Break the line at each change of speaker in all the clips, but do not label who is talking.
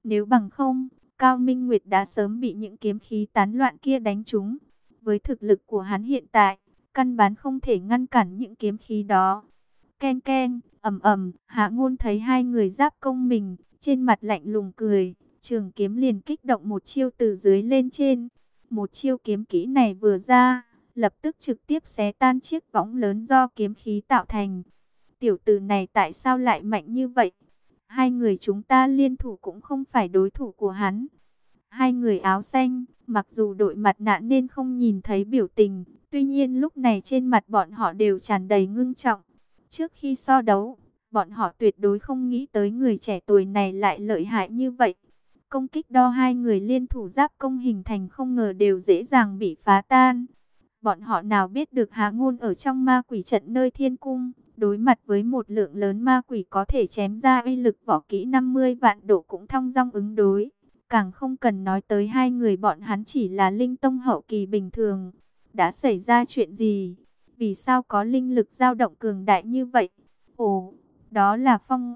Nếu bằng không, Cao Minh Nguyệt đã sớm bị những kiếm khí tán loạn kia đánh trúng. Với thực lực của hắn hiện tại, căn bản không thể ngăn cản những kiếm khí đó. Keng keng, ầm ầm, Hạ Ngôn thấy hai người giáp công mình, trên mặt lạnh lùng cười, trường kiếm liền kích động một chiêu từ dưới lên trên. Một chiêu kiếm kỹ này vừa ra, lập tức trực tiếp xé tan chiếc võng lớn do kiếm khí tạo thành. Tiểu tử này tại sao lại mạnh như vậy? Hai người chúng ta liên thủ cũng không phải đối thủ của hắn. Hai người áo xanh, mặc dù đội mặt nạ nên không nhìn thấy biểu tình, tuy nhiên lúc này trên mặt bọn họ đều tràn đầy ngưng trọng. Trước khi so đấu, bọn họ tuyệt đối không nghĩ tới người trẻ tuổi này lại lợi hại như vậy. Công kích do hai người liên thủ giáp công hình thành không ngờ đều dễ dàng bị phá tan. Bọn họ nào biết được Hạ Ngôn ở trong ma quỷ trận nơi thiên cung, đối mặt với một lượng lớn ma quỷ có thể chém ra uy lực võ kỹ 50 vạn độ cũng thong dong ứng đối. Càng không cần nói tới hai người bọn hắn chỉ là linh tông hậu kỳ bình thường. Đã xảy ra chuyện gì? Vì sao có linh lực dao động cường đại như vậy? Ồ, đó là phong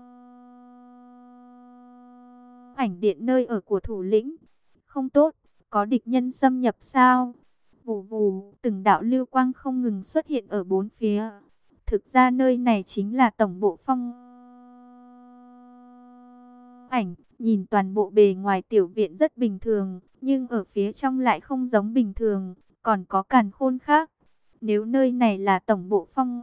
ảnh điện nơi ở của thủ lĩnh. Không tốt, có địch nhân xâm nhập sao? Vù vù, từng đạo lưu quang không ngừng xuất hiện ở bốn phía. Thực ra nơi này chính là tổng bộ phong ảnh. Nhìn toàn bộ bề ngoài tiểu viện rất bình thường, nhưng ở phía trong lại không giống bình thường, còn có càn khôn khác. Nếu nơi này là tổng bộ phong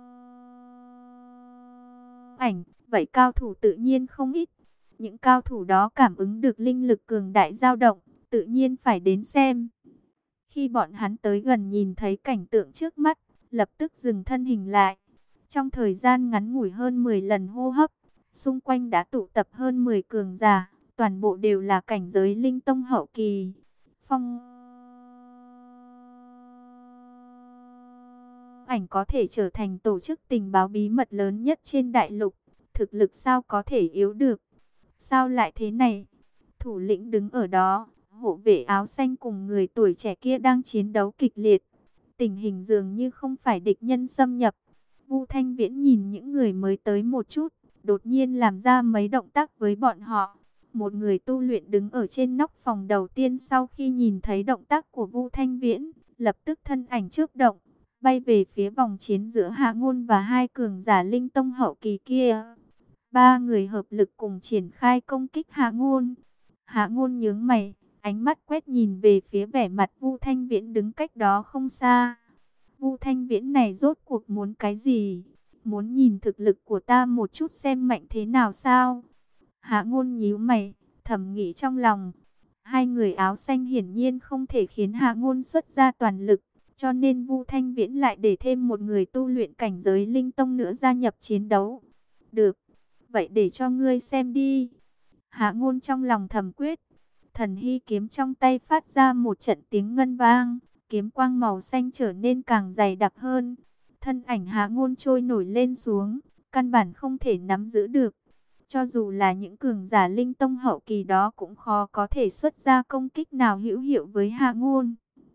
ảnh, vậy cao thủ tự nhiên không ít. Những cao thủ đó cảm ứng được linh lực cường đại dao động, tự nhiên phải đến xem. Khi bọn hắn tới gần nhìn thấy cảnh tượng trước mắt, lập tức dừng thân hình lại. Trong thời gian ngắn ngủi hơn 10 lần hô hấp, xung quanh đã tụ tập hơn 10 cường giả, toàn bộ đều là cảnh giới linh tông hậu kỳ. Phong ảnh có thể trở thành tổ chức tình báo bí mật lớn nhất trên đại lục. Thực lực sao có thể yếu được? Sao lại thế này? Thủ lĩnh đứng ở đó, hộ vệ áo xanh cùng người tuổi trẻ kia đang chiến đấu kịch liệt. Tình hình dường như không phải địch nhân xâm nhập. Vu Thanh Viễn nhìn những người mới tới một chút, đột nhiên làm ra mấy động tác với bọn họ. Một người tu luyện đứng ở trên nóc phòng đầu tiên sau khi nhìn thấy động tác của Vu Thanh Viễn, lập tức thân ảnh chớp động, bay về phía vòng chiến giữa Hạ Ngôn và hai cường giả linh tông hậu kỳ kia. Ba người hợp lực cùng triển khai công kích Hạ Ngôn. Hạ Ngôn nhướng mày, ánh mắt quét nhìn về phía vẻ mặt Vu Thanh Viễn đứng cách đó không xa. Vu Thanh Viễn này rốt cuộc muốn cái gì? Muốn nhìn thực lực của ta một chút xem mạnh thế nào sao? Hạ Ngôn nhíu mày, thầm nghĩ trong lòng. Hai người áo xanh hiển nhiên không thể khiến Hạ Ngôn xuất ra toàn lực, cho nên Vu Thanh Viễn lại để thêm một người tu luyện cảnh giới linh tông nữa gia nhập chiến đấu. Được, vậy để cho ngươi xem đi. Hạ Ngôn trong lòng thầm quyết. Thần hy kiếm trong tay phát ra một trận tiếng ngân vang, kiếm quang màu xanh trở nên càng dày đặc hơn. Thân ảnh Hạ Ngôn trôi nổi lên xuống, căn bản không thể nắm giữ được. Cho dù là những cường giả linh tông hậu kỳ đó cũng khó có thể xuất ra công kích nào hữu hiệu với Hạ Ngôn.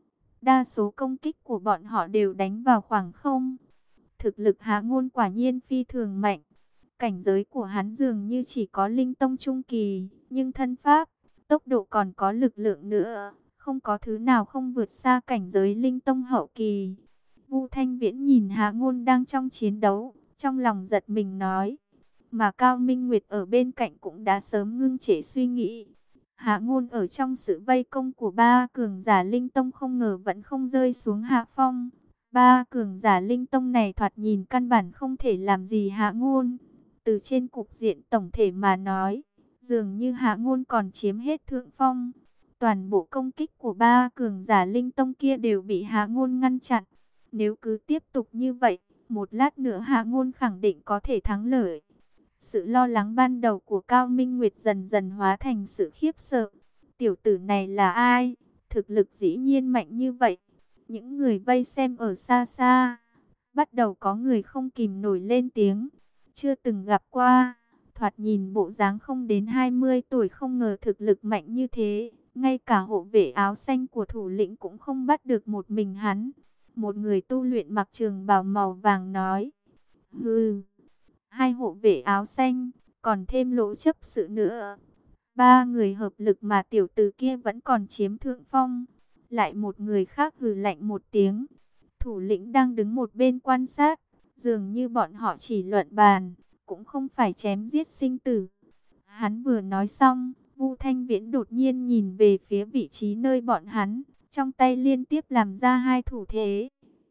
Đa số công kích của bọn họ đều đánh vào khoảng không. Thực lực Hạ Ngôn quả nhiên phi thường mạnh. Cảnh giới của hắn dường như chỉ có linh tông trung kỳ, nhưng thân pháp, tốc độ còn có lực lượng nữa, không có thứ nào không vượt xa cảnh giới linh tông hậu kỳ. Vu Thanh Viễn nhìn Hạ Ngôn đang trong chiến đấu, trong lòng giật mình nói. Mà Cao Minh Nguyệt ở bên cạnh cũng đã sớm ngưng trệ suy nghĩ. Hạ Ngôn ở trong sự vây công của ba cường giả linh tông không ngờ vẫn không rơi xuống hạ phong. Ba cường giả linh tông này thoạt nhìn căn bản không thể làm gì Hạ Ngôn. Từ trên cục diện tổng thể mà nói, dường như Hạ Ngôn còn chiếm hết thượng phong. Toàn bộ công kích của ba cường giả linh tông kia đều bị Hạ Ngôn ngăn chặn. Nếu cứ tiếp tục như vậy, một lát nữa Hạ Ngôn khẳng định có thể thắng lợi. Sự lo lắng ban đầu của Cao Minh Nguyệt dần dần hóa thành sự khiếp sợ. Tiểu tử này là ai? Thực lực dĩ nhiên mạnh như vậy. Những người vây xem ở xa xa, bắt đầu có người không kìm nổi lên tiếng. Chưa từng gặp qua, thoạt nhìn bộ dáng không đến 20 tuổi không ngờ thực lực mạnh như thế. Ngay cả hộ vệ áo xanh của thủ lĩnh cũng không bắt được một mình hắn. Một người tu luyện mặc trường bào màu vàng nói. Hừ, hai hộ vệ áo xanh, còn thêm lỗ chấp sự nữa. Ba người hợp lực mà tiểu tử kia vẫn còn chiếm thượng phong. Lại một người khác hừ lạnh một tiếng. Thủ lĩnh đang đứng một bên quan sát. Dường như bọn họ chỉ luận bàn, cũng không phải chém giết sinh tử. Hắn vừa nói xong, Vu Thanh Viễn đột nhiên nhìn về phía vị trí nơi bọn hắn, trong tay liên tiếp làm ra hai thủ thế.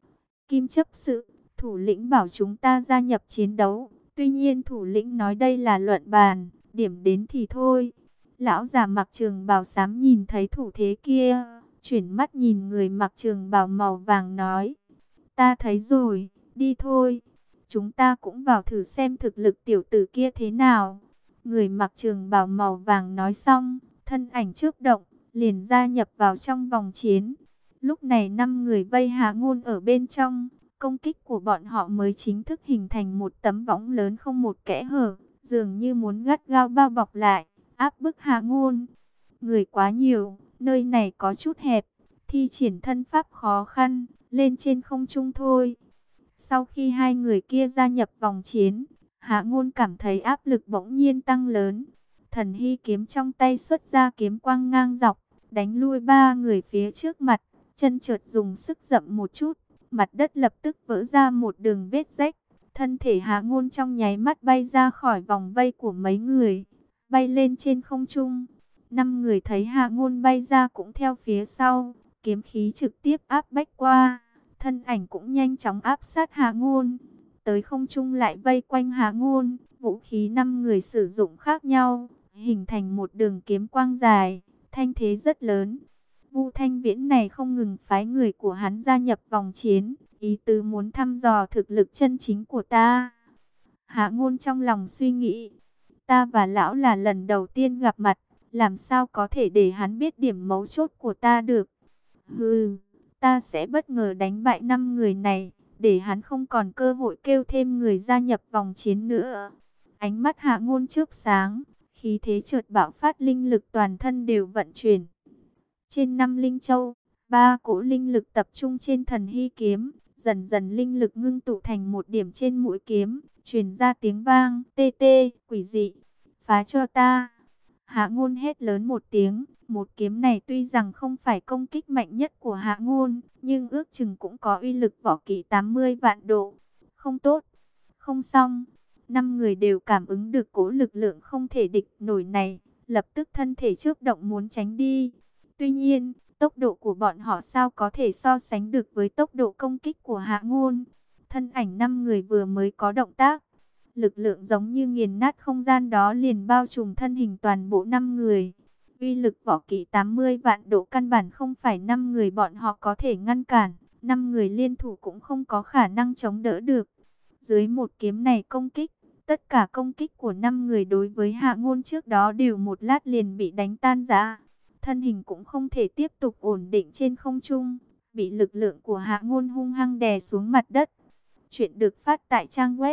Kim chấp sự, thủ lĩnh bảo chúng ta gia nhập chiến đấu. Tuy nhiên thủ lĩnh nói đây là luận bàn, điểm đến thì thôi. Lão già mặc trường bào xám nhìn thấy thủ thế kia, chuyển mắt nhìn người mặc trường bào màu vàng nói. Ta thấy rồi, đi thôi. Chúng ta cũng vào thử xem thực lực tiểu tử kia thế nào. Người mặc trường bào màu vàng nói xong, thân ảnh chớp động, liền gia nhập vào trong vòng chiến. Lúc này 5 người vây Hạ Ngôn ở bên trong, công kích của bọn họ mới chính thức hình thành một tấm võng lớn không một kẽ hở, dường như muốn gắt gao bao bọc lại, áp bức Hạ Ngôn. Người quá nhiều, nơi này có chút hẹp, thi triển thân pháp khó khăn, lên trên không trung thôi. Sau khi hai người kia gia nhập vòng chiến, Hạ Ngôn cảm thấy áp lực bỗng nhiên tăng lớn. Thần hy kiếm trong tay xuất ra kiếm quang ngang dọc, đánh lui ba người phía trước mặt. Chân chợt dùng sức dậm một chút, mặt đất lập tức vỡ ra một đường vết rách. Thân thể Hạ Ngôn trong nháy mắt bay ra khỏi vòng vây của mấy người, bay lên trên không trung. 5 người thấy Hạ Ngôn bay ra cũng theo phía sau, kiếm khí trực tiếp áp bách qua. Thân ảnh cũng nhanh chóng áp sát Hạ Ngôn, tới không trung lại vây quanh Hạ Ngôn. Vũ khí 5 người sử dụng khác nhau, hình thành một đường kiếm quang dài, thanh thế rất lớn. Vu Thanh Viễn này không ngừng phái người của hắn gia nhập vòng chiến, ý tứ muốn thăm dò thực lực chân chính của ta. Hạ Ngôn trong lòng suy nghĩ, ta và lão là lần đầu tiên gặp mặt, làm sao có thể để hắn biết điểm mấu chốt của ta được. Hừ, ta sẽ bất ngờ đánh bại 5 người này, để hắn không còn cơ hội kêu thêm người gia nhập vòng chiến nữa. Ánh mắt Hạ Ngôn chớp sáng, khí thế chợt bạo phát, linh lực toàn thân đều vận chuyển. Trên 5 linh châu, 3 cỗ linh lực tập trung trên thần hy kiếm, dần dần linh lực ngưng tụ thành một điểm trên mũi kiếm, truyền ra tiếng vang, tê tê, quỷ dị, phá cho ta. Hạ Ngôn hét lớn một tiếng, một kiếm này tuy rằng không phải công kích mạnh nhất của Hạ Ngôn, nhưng ước chừng cũng có uy lực võ kỹ 80 vạn độ. Không tốt, không xong. 5 người đều cảm ứng được cỗ lực lượng không thể địch nổi này, lập tức thân thể chớp động muốn tránh đi. Tuy nhiên, tốc độ của bọn họ sao có thể so sánh được với tốc độ công kích của Hạ Ngôn. Thân ảnh 5 người vừa mới có động tác, lực lượng giống như nghiền nát không gian đó liền bao trùm thân hình toàn bộ 5 người. Uy lực võ kỹ 80 vạn độ căn bản không phải 5 người bọn họ có thể ngăn cản, 5 người liên thủ cũng không có khả năng chống đỡ được. Dưới một kiếm này công kích, tất cả công kích của 5 người đối với Hạ Ngôn trước đó đều một lát liền bị đánh tan rã. Thân hình cũng không thể tiếp tục ổn định trên không trung, bị lực lượng của Hạ Ngôn hung hăng đè xuống mặt đất. Chuyện được phát tại trang web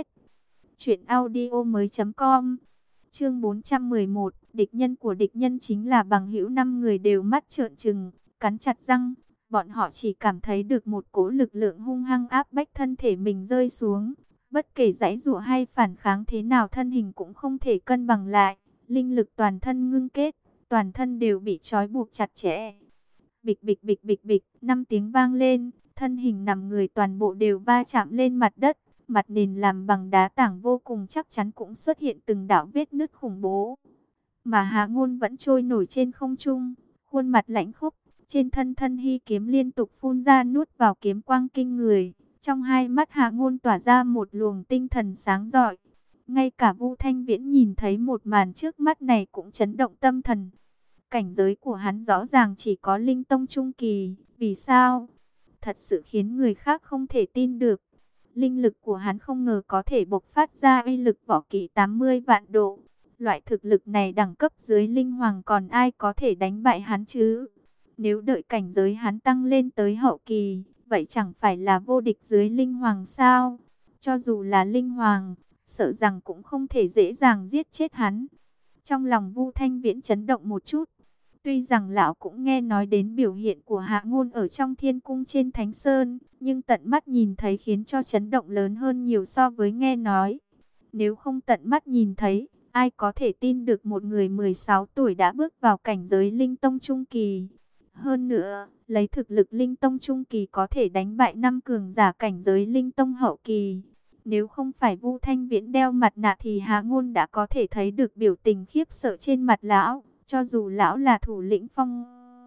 truyệnaudiomoi.com. Chương 411, địch nhân của địch nhân chính là bằng hữu. 5 người đều mắt trợn trừng, cắn chặt răng, bọn họ chỉ cảm thấy được một cỗ lực lượng hung hăng áp bách thân thể mình rơi xuống. Bất kể giãy giụa hay phản kháng thế nào, thân hình cũng không thể cân bằng lại, linh lực toàn thân ngưng kết, toàn thân đều bị trói buộc chặt chẽ. Bịch bịch bịch bịch bịch, 5 tiếng vang lên, thân hình nằm người toàn bộ đều va chạm lên mặt đất, mặt nền làm bằng đá tảng vô cùng chắc chắn cũng xuất hiện từng đạo vết nứt khủng bố. Mà Hạ Ngôn vẫn trôi nổi trên không trung, khuôn mặt lãnh khốc, trên thân thân hy kiếm liên tục phun ra nuốt vào kiếm quang kinh người. Trong hai mắt Hạ Ngôn tỏa ra một luồng tinh thần sáng rọi. Ngay cả Vu Thanh Viễn nhìn thấy một màn trước mắt này cũng chấn động tâm thần. Cảnh giới của hắn rõ ràng chỉ có linh tông trung kỳ, vì sao? Thật sự khiến người khác không thể tin được. Linh lực của hắn không ngờ có thể bộc phát ra uy lực võ kỹ 80 vạn độ. Loại thực lực này đẳng cấp dưới linh hoàng còn ai có thể đánh bại hắn chứ? Nếu đợi cảnh giới hắn tăng lên tới hậu kỳ, vậy chẳng phải là vô địch dưới linh hoàng sao? Cho dù là linh hoàng, sợ rằng cũng không thể dễ dàng giết chết hắn. Trong lòng Vu Thanh Viễn chấn động một chút. Tuy rằng lão cũng nghe nói đến biểu hiện của Hạ Ngôn ở trong thiên cung trên Thánh Sơn, nhưng tận mắt nhìn thấy khiến cho chấn động lớn hơn nhiều so với nghe nói. Nếu không tận mắt nhìn thấy, Ai có thể tin được một người 16 tuổi đã bước vào cảnh giới linh tông trung kỳ. Hơn nữa, lấy thực lực linh tông trung kỳ có thể đánh bại 5 cường giả cảnh giới linh tông hậu kỳ. Nếu không phải Vu Thanh Viễn đeo mặt nạ thì Hạ Ngôn đã có thể thấy được biểu tình khiếp sợ trên mặt lão. Cho dù lão là thủ lĩnh Phong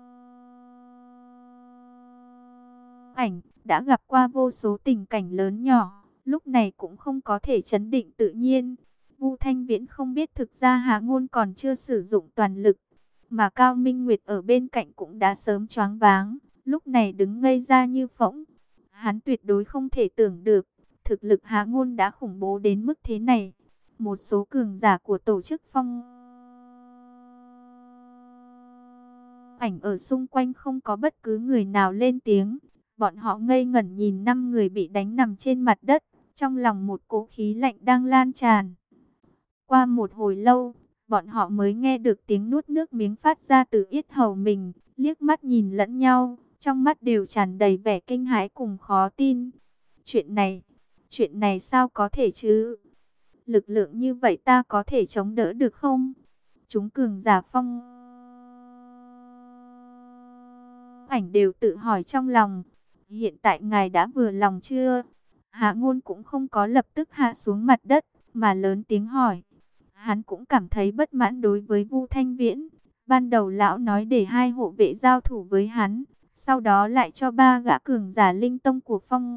Ảnh, đã gặp qua vô số tình cảnh lớn nhỏ, lúc này cũng không có thể trấn định tự nhiên. Vu Thanh Viễn không biết thực ra Hạ Ngôn còn chưa sử dụng toàn lực, mà Cao Minh Nguyệt ở bên cạnh cũng đã sớm choáng váng, lúc này đứng ngây ra như phỗng. Hắn tuyệt đối không thể tưởng được, thực lực Hạ Ngôn đã khủng bố đến mức thế này. Một số cường giả của tổ chức Phong Ảnh ở xung quanh không có bất cứ người nào lên tiếng. Bọn họ ngây ngẩn nhìn 5 người bị đánh nằm trên mặt đất, trong lòng một cỗ khí lạnh đang lan tràn. Qua một hồi lâu, bọn họ mới nghe được tiếng nuốt nước miếng phát ra từ yết hầu mình, liếc mắt nhìn lẫn nhau, trong mắt đều tràn đầy vẻ kinh hãi cùng khó tin. Chuyện này sao có thể chứ? Lực lượng như vậy ta có thể chống đỡ được không? Chúng cường giả Phong Ảnh đều tự hỏi trong lòng. Hiện tại ngài đã vừa lòng chưa? Hạ Ngôn cũng không có lập tức hạ xuống mặt đất, mà lớn tiếng hỏi. Hắn cũng cảm thấy bất mãn đối với Vu Thanh Viễn. Ban đầu lão nói để 2 hộ vệ giao thủ với hắn, sau đó lại cho 3 gã cường giả linh tông của Phong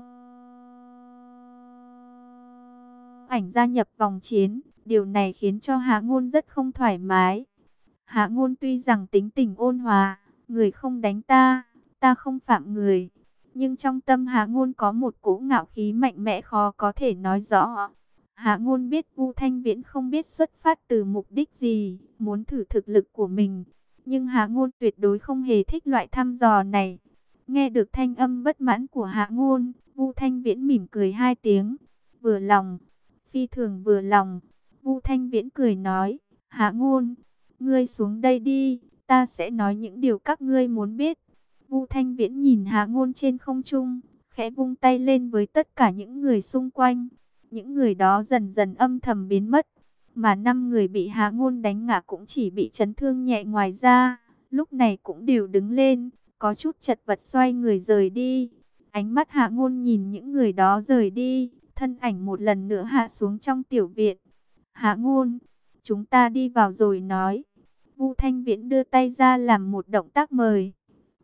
Ảnh gia nhập vòng chiến. Điều này khiến cho Hạ Ngôn rất không thoải mái. Hạ Ngôn tuy rằng tính tình ôn hòa, người không đánh ta, ta không phạm người. Nhưng trong tâm Hạ Ngôn có một cỗ ngạo khí mạnh mẽ khó có thể nói rõ. Hạ Ngôn biết Vu Thanh Viễn không biết xuất phát từ mục đích gì, muốn thử thực lực của mình. Nhưng Hạ Ngôn tuyệt đối không hề thích loại thăm dò này. Nghe được thanh âm bất mãn của Hạ Ngôn, Vu Thanh Viễn mỉm cười 2 tiếng. Vừa lòng, phi thường vừa lòng. Vu Thanh Viễn cười nói, Hạ Ngôn, ngươi xuống đây đi, ta sẽ nói những điều các ngươi muốn biết. Vu Thanh Viễn nhìn Hạ Ngôn trên không trung, khẽ vung tay lên với tất cả những người xung quanh. Những người đó dần dần âm thầm biến mất, mà 5 người bị Hạ Ngôn đánh ngã cũng chỉ bị chấn thương nhẹ, ngoài ra lúc này cũng đều đứng lên, có chút chật vật xoay người rời đi. Ánh mắt Hạ Ngôn nhìn những người đó rời đi, thân ảnh một lần nữa hạ xuống trong tiểu viện. Hạ Ngôn, chúng ta đi vào rồi nói. Vu Thanh Viễn đưa tay ra làm một động tác mời.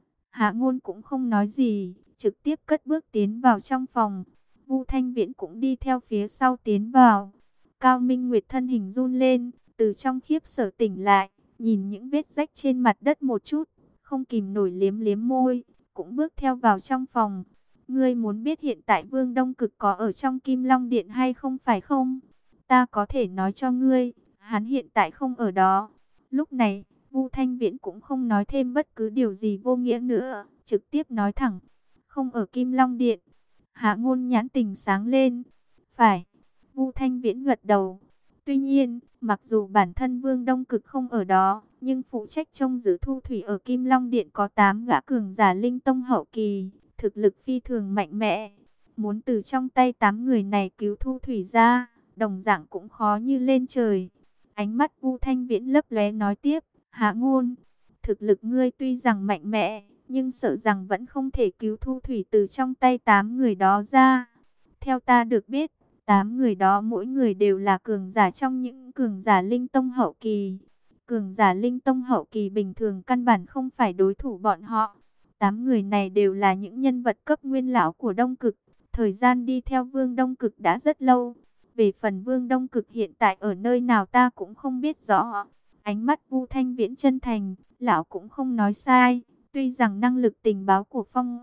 Hạ Ngôn cũng không nói gì, trực tiếp cất bước tiến vào trong phòng. Vu Thanh Viễn cũng đi theo phía sau tiến vào. Cao Minh Nguyệt thân hình run lên, từ trong khiếp sợ tỉnh lại, nhìn những vết rách trên mặt đất một chút, không kìm nổi liếm liếm môi, cũng bước theo vào trong phòng. Ngươi muốn biết hiện tại Vương Đông Cực có ở trong Kim Long Điện hay không phải không? Ta có thể nói cho ngươi, hắn hiện tại không ở đó. Lúc này, Vu Thanh Viễn cũng không nói thêm bất cứ điều gì vô nghĩa nữa, trực tiếp nói thẳng, không ở Kim Long Điện. Hạ Ngôn nhãn tình sáng lên. Phải. Vu Thanh Viễn gật đầu. Tuy nhiên, mặc dù bản thân Vương Đông Cực không ở đó, nhưng phụ trách trông giữ Thu Thủy ở Kim Long Điện có 8 gã cường giả linh tông hậu kỳ, thực lực phi thường mạnh mẽ. Muốn từ trong tay 8 người này cứu Thu Thủy ra, đồng dạng cũng khó như lên trời. Ánh mắt Vu Thanh Viễn lấp lóe nói tiếp, Hạ Ngôn, thực lực ngươi tuy rằng mạnh mẽ, nhưng sợ rằng vẫn không thể cứu Thu Thủy từ trong tay 8 người đó ra. Theo ta được biết, 8 người đó mỗi người đều là cường giả trong những cường giả linh tông hậu kỳ. Cường giả linh tông hậu kỳ bình thường căn bản không phải đối thủ bọn họ. 8 người này đều là những nhân vật cấp nguyên lão của Đông Cực. Thời gian đi theo Vương Đông Cực đã rất lâu. Về phần Vương Đông Cực hiện tại ở nơi nào ta cũng không biết rõ. Ánh mắt Vu Thanh Viễn chân thành, lão cũng không nói sai. Tuy rằng năng lực tình báo của Phong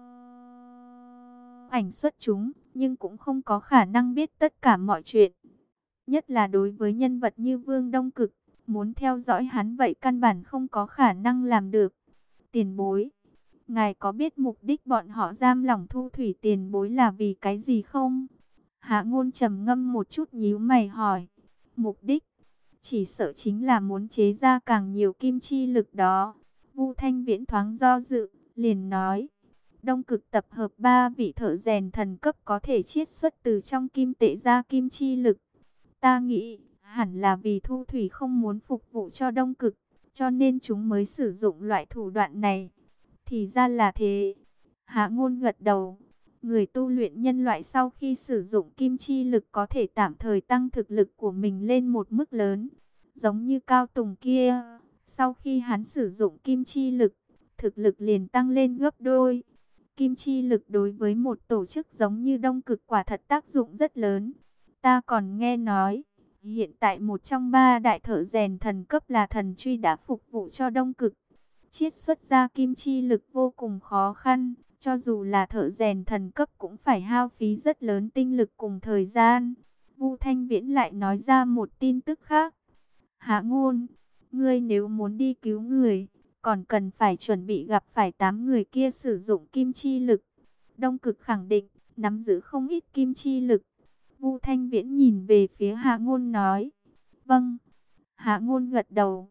Ảnh xuất chúng, nhưng cũng không có khả năng biết tất cả mọi chuyện. Nhất là đối với nhân vật như Vương Đông Cực, muốn theo dõi hắn vậy căn bản không có khả năng làm được. Tiền bối, ngài có biết mục đích bọn họ giam lỏng Thu Thủy tiền bối là vì cái gì không? Hạ Ngôn trầm ngâm một chút nhíu mày hỏi. Mục đích, chỉ sợ chính là muốn chế ra càng nhiều kim chi lực đó. Vu Thanh Viễn thoáng do dự, liền nói. Đông Cực tập hợp 3 vị thợ rèn thần cấp có thể chiết xuất từ trong kim tệ ra kim chi lực. Ta nghĩ, Hẳn là vì Thu Thủy không muốn phục vụ cho Đông Cực, cho nên chúng mới sử dụng loại thủ đoạn này. Thì ra là thế. Hạ Ngôn gật đầu. Người tu luyện nhân loại sau khi sử dụng kim chi lực có thể tạm thời tăng thực lực của mình lên một mức lớn. Giống như Cao Tùng kia, sau khi hắn sử dụng kim chi lực, thực lực liền tăng lên gấp đôi. Kim chi lực đối với một tổ chức giống như Đông Cực quả thật tác dụng rất lớn. Ta còn nghe nói, hiện tại một trong ba đại thợ rèn thần cấp là Thần Truy đã phục vụ cho Đông Cực. Chiết xuất ra kim chi lực vô cùng khó khăn, cho dù là thợ rèn thần cấp cũng phải hao phí rất lớn tinh lực cùng thời gian. Vu Thanh Viễn lại nói ra một tin tức khác. Hạ Ngôn, ngươi nếu muốn đi cứu người, còn cần phải chuẩn bị gặp phải 8 người kia sử dụng kim chi lực. Đông Cực khẳng định, nắm giữ không ít kim chi lực. Vu Thanh Viễn nhìn về phía Hạ Ngôn nói. Vâng. Hạ Ngôn gật đầu.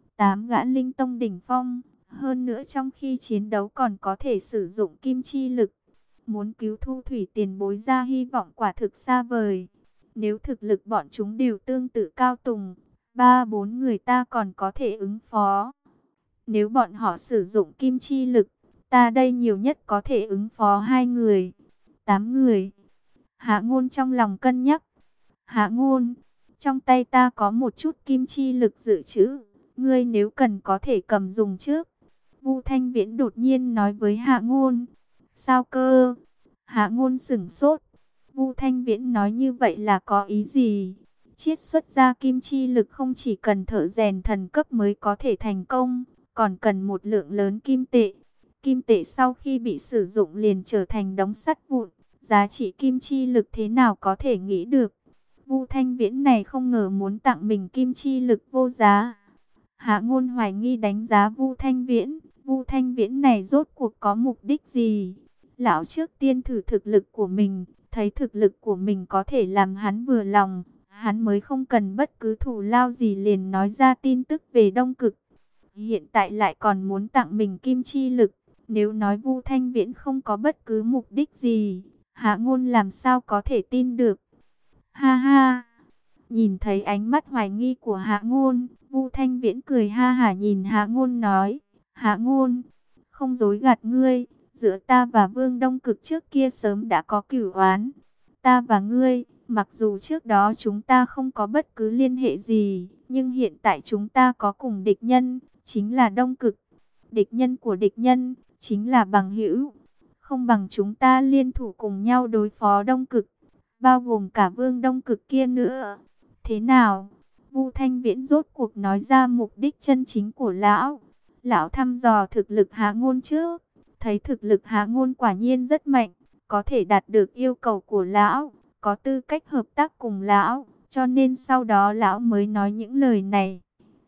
8 gã linh tông đỉnh phong. Hơn nữa trong khi chiến đấu còn có thể sử dụng kim chi lực. Muốn cứu Thu Thủy tiền bối ra hy vọng quả thực xa vời. Nếu thực lực bọn chúng đều tương tự Cao Tùng, 3-4 người ta còn có thể ứng phó. Nếu bọn họ sử dụng kim chi lực, ta đây nhiều nhất có thể ứng phó 2 người, 8 người. Hạ Ngôn trong lòng cân nhắc. Hạ Ngôn, trong tay ta có một chút kim chi lực dự trữ, ngươi nếu cần có thể cầm dùng trước. Vu Thanh Viễn đột nhiên nói với Hạ Ngôn. Sao cơ? Hạ Ngôn sửng sốt. Vu Thanh Viễn nói như vậy là có ý gì? Chiết xuất ra kim chi lực không chỉ cần thợ rèn thần cấp mới có thể thành công, còn cần một lượng lớn kim tệ. Kim tệ sau khi bị sử dụng liền trở thành đống sắt vụn. Giá trị kim chi lực thế nào có thể nghĩ được? Vu Thanh Viễn này không ngờ muốn tặng mình kim chi lực vô giá. Hạ Ngôn hoài nghi đánh giá Vu Thanh Viễn. Vu Thanh Viễn này rốt cuộc có mục đích gì? Lão trước tiên thử thực lực của mình, thấy thực lực của mình có thể làm hắn vừa lòng, hắn mới không cần bất cứ thù lao gì liền nói ra tin tức về Đông Cực. Hiện tại lại còn muốn tặng mình kim chi lực. Nếu nói Vu Thanh Viễn không có bất cứ mục đích gì, Hạ Ngôn làm sao có thể tin được? Ha ha! Nhìn thấy ánh mắt hoài nghi của Hạ Ngôn, Vu Thanh Viễn cười ha hả nhìn Hạ Ngôn nói. Hạ Ngôn, không dối gạt ngươi, giữa ta và Vương Đông Cực trước kia sớm đã có cửu oán. Ta và ngươi, mặc dù trước đó chúng ta không có bất cứ liên hệ gì, nhưng hiện tại chúng ta có cùng địch nhân, chính là Đông Cực. Địch nhân của địch nhân, chính là bằng hữu. Không bằng chúng ta liên thủ cùng nhau đối phó Đông Cực, bao gồm cả Vương Đông Cực kia nữa. Thế nào? Vu Thanh Viễn rốt cuộc nói ra mục đích chân chính của lão. Lão thăm dò thực lực Hạ Ngôn trước, thấy thực lực Hạ Ngôn quả nhiên rất mạnh, có thể đạt được yêu cầu của lão, có tư cách hợp tác cùng lão, cho nên sau đó lão mới nói những lời này.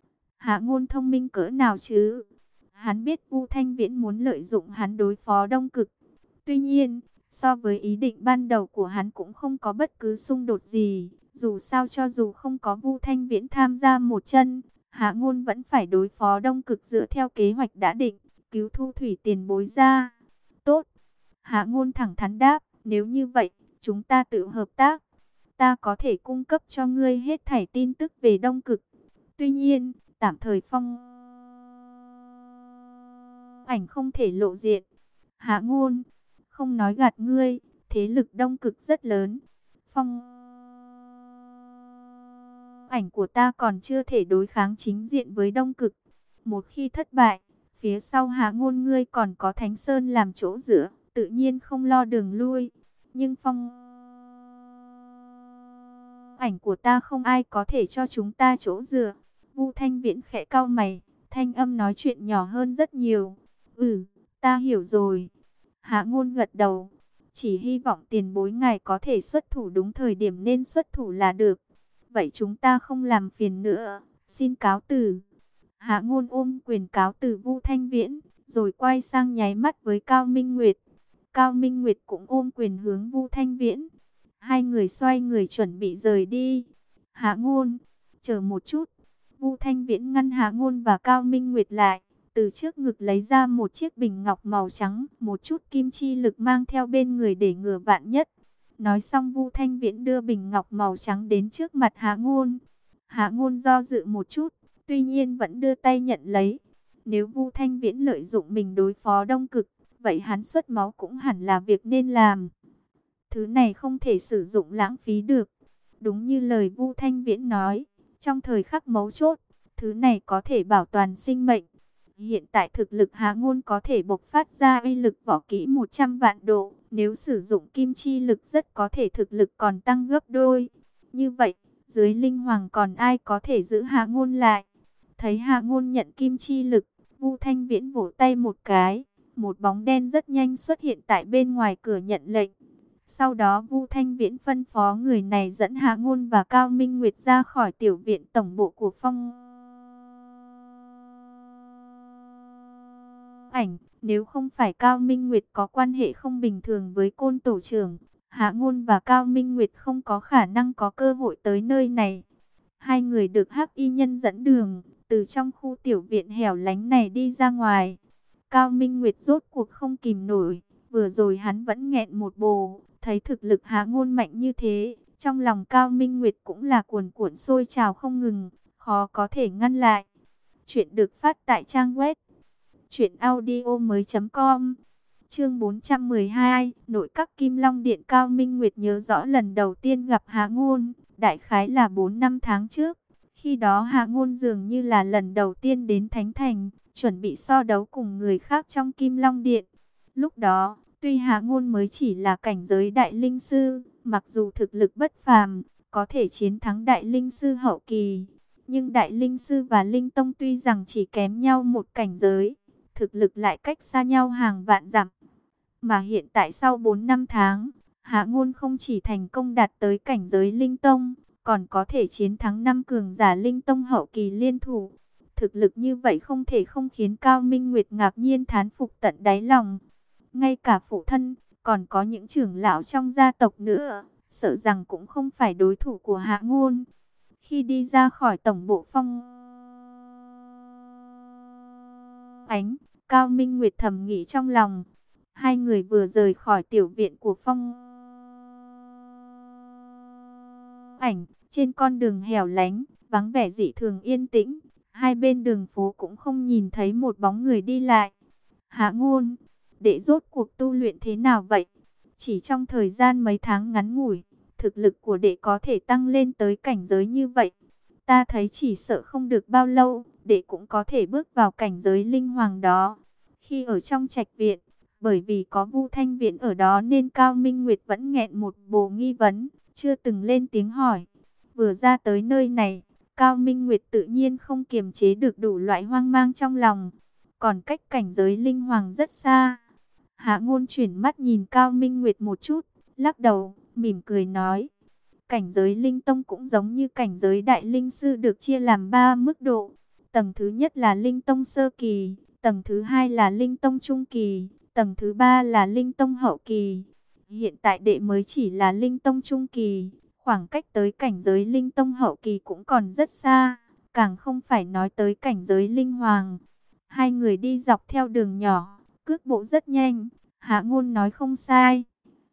Hạ Ngôn thông minh cỡ nào chứ? Hắn biết Vu Thanh Viễn muốn lợi dụng hắn đối phó Đông Cực. Tuy nhiên, so với ý định ban đầu của hắn cũng không có bất cứ xung đột gì. Dù sao cho dù không có Vu Thanh Viễn tham gia một chân, Hạ Ngôn vẫn phải đối phó Đông Cực dựa theo kế hoạch đã định, cứu Thu Thủy tiền bối ra. Tốt! Hạ Ngôn thẳng thắn đáp, nếu như vậy, chúng ta tự hợp tác. Ta có thể cung cấp cho ngươi hết thảy tin tức về Đông Cực. Tuy nhiên, tạm thời phong ảnh không thể lộ diện. Hạ Ngôn, không nói gạt ngươi, thế lực Đông Cực rất lớn. Phong ảnh của ta còn chưa thể đối kháng chính diện với Đông Cực. Một khi thất bại, phía sau Hạ Ngôn ngươi còn có Thánh Sơn làm chỗ dựa, tự nhiên không lo đường lui. Nhưng phong ảnh của ta không ai có thể cho chúng ta chỗ dựa. Vu Thanh Viễn khẽ cau mày, thanh âm nói chuyện nhỏ hơn rất nhiều. Ta hiểu rồi. Hạ Ngôn gật đầu. Chỉ hy vọng tiền bối ngài có thể xuất thủ đúng thời điểm nên xuất thủ là được. Vậy chúng ta không làm phiền nữa. Xin cáo từ. Hạ Ngôn ôm quyền cáo từ Vu Thanh Viễn, rồi quay sang nháy mắt với Cao Minh Nguyệt. Cao Minh Nguyệt cũng ôm quyền hướng Vu Thanh Viễn. Hai người xoay người chuẩn bị rời đi. Hạ Ngôn, chờ một chút. Vu Thanh Viễn ngăn Hạ Ngôn và Cao Minh Nguyệt lại. Từ trước ngực lấy ra một chiếc bình ngọc màu trắng, một chút kim chi lực mang theo bên người để ngừa vạn nhất. Nói xong Vu Thanh Viễn đưa bình ngọc màu trắng đến trước mặt Hạ Ngôn. Hạ Ngôn do dự một chút, tuy nhiên vẫn đưa tay nhận lấy. Nếu Vu Thanh Viễn lợi dụng mình đối phó Đông Cực, vậy hắn xuất máu cũng hẳn là việc nên làm. Thứ này không thể sử dụng lãng phí được. Đúng như lời Vu Thanh Viễn nói, trong thời khắc mấu chốt, thứ này có thể bảo toàn sinh mệnh. Hiện tại thực lực Hạ Ngôn có thể bộc phát ra uy lực võ kỹ 100 vạn độ. Nếu sử dụng kim chi lực rất có thể thực lực còn tăng gấp đôi. Như vậy, dưới linh hoàng còn ai có thể giữ Hạ Ngôn lại? Thấy Hạ Ngôn nhận kim chi lực, Vu Thanh Viễn vỗ tay một cái. Một bóng đen rất nhanh xuất hiện tại bên ngoài cửa nhận lệnh. Sau đó Vu Thanh Viễn phân phó người này dẫn Hạ Ngôn và Cao Minh Nguyệt ra khỏi tiểu viện tổng bộ của Phong Ảnh. Nếu không phải Cao Minh Nguyệt có quan hệ không bình thường với Côn tổ trưởng, Hạ Ngôn và Cao Minh Nguyệt không có khả năng có cơ hội tới nơi này. Hai người được Hắc Y Nhân dẫn đường, từ trong khu tiểu viện hẻo lánh này đi ra ngoài. Cao Minh Nguyệt rốt cuộc không kìm nổi, vừa rồi hắn vẫn nghẹn một bồ, thấy thực lực Hạ Ngôn mạnh như thế, trong lòng Cao Minh Nguyệt cũng là cuồn cuộn sôi trào không ngừng, khó có thể ngăn lại. Chuyện được phát tại trang web truyệnaudiomoi.com. Chương 412, nội các Kim Long Điện. Cao Minh Nguyệt nhớ rõ lần đầu tiên gặp Hạ Ngôn, đại khái là 4 năm tháng trước. Khi đó Hạ Ngôn dường như là lần đầu tiên đến Thánh Thành, chuẩn bị so đấu cùng người khác trong Kim Long Điện. Lúc đó, tuy Hạ Ngôn mới chỉ là cảnh giới đại linh sư, mặc dù thực lực bất phàm, có thể chiến thắng đại linh sư hậu kỳ, nhưng đại linh sư và linh tông tuy rằng chỉ kém nhau một cảnh giới, thực lực lại cách xa nhau hàng vạn dặm. Mà hiện tại sau 4 năm tháng, Hạ Ngôn không chỉ thành công đạt tới cảnh giới linh tông, còn có thể chiến thắng 5 cường giả linh tông hậu kỳ liên thủ. Thực lực như vậy không thể không khiến Cao Minh Nguyệt ngạc nhiên thán phục tận đáy lòng. Ngay cả phụ thân, còn có những trưởng lão trong gia tộc nữa, sợ rằng cũng không phải đối thủ của Hạ Ngôn. Khi đi ra khỏi tổng bộ Phong Ánh, Cao Minh Nguyệt thầm nghĩ trong lòng. Hai người vừa rời khỏi tiểu viện của Phong Ảnh, trên con đường hẻo lánh, vắng vẻ dị thường yên tĩnh. Hai bên đường phố cũng không nhìn thấy một bóng người đi lại. Hạ Ngôn, đệ rốt cuộc tu luyện thế nào vậy? Chỉ trong thời gian mấy tháng ngắn ngủi, thực lực của đệ có thể tăng lên tới cảnh giới như vậy. Ta thấy chỉ sợ không được bao lâu, đệ cũng có thể bước vào cảnh giới linh hoàng đó. Khi ở trong trạch viện, bởi vì có Vu Thanh Viễn ở đó nên Cao Minh Nguyệt vẫn nghẹn một bồ nghi vấn, chưa từng lên tiếng hỏi. Vừa ra tới nơi này, Cao Minh Nguyệt tự nhiên không kiềm chế được đủ loại hoang mang trong lòng. Còn cách cảnh giới linh hoàng rất xa. Hạ Ngôn chuyển mắt nhìn Cao Minh Nguyệt một chút, lắc đầu, mỉm cười nói. Cảnh giới linh tông cũng giống như cảnh giới đại linh sư được chia làm 3 mức độ. Tầng thứ nhất là linh tông sơ kỳ, tầng thứ hai là linh tông trung kỳ, tầng thứ ba là linh tông hậu kỳ. Hiện tại đệ mới chỉ là linh tông trung kỳ, khoảng cách tới cảnh giới linh tông hậu kỳ cũng còn rất xa, càng không phải nói tới cảnh giới linh hoàng. Hai người đi dọc theo đường nhỏ, cước bộ rất nhanh, Hạ Ngôn nói không sai.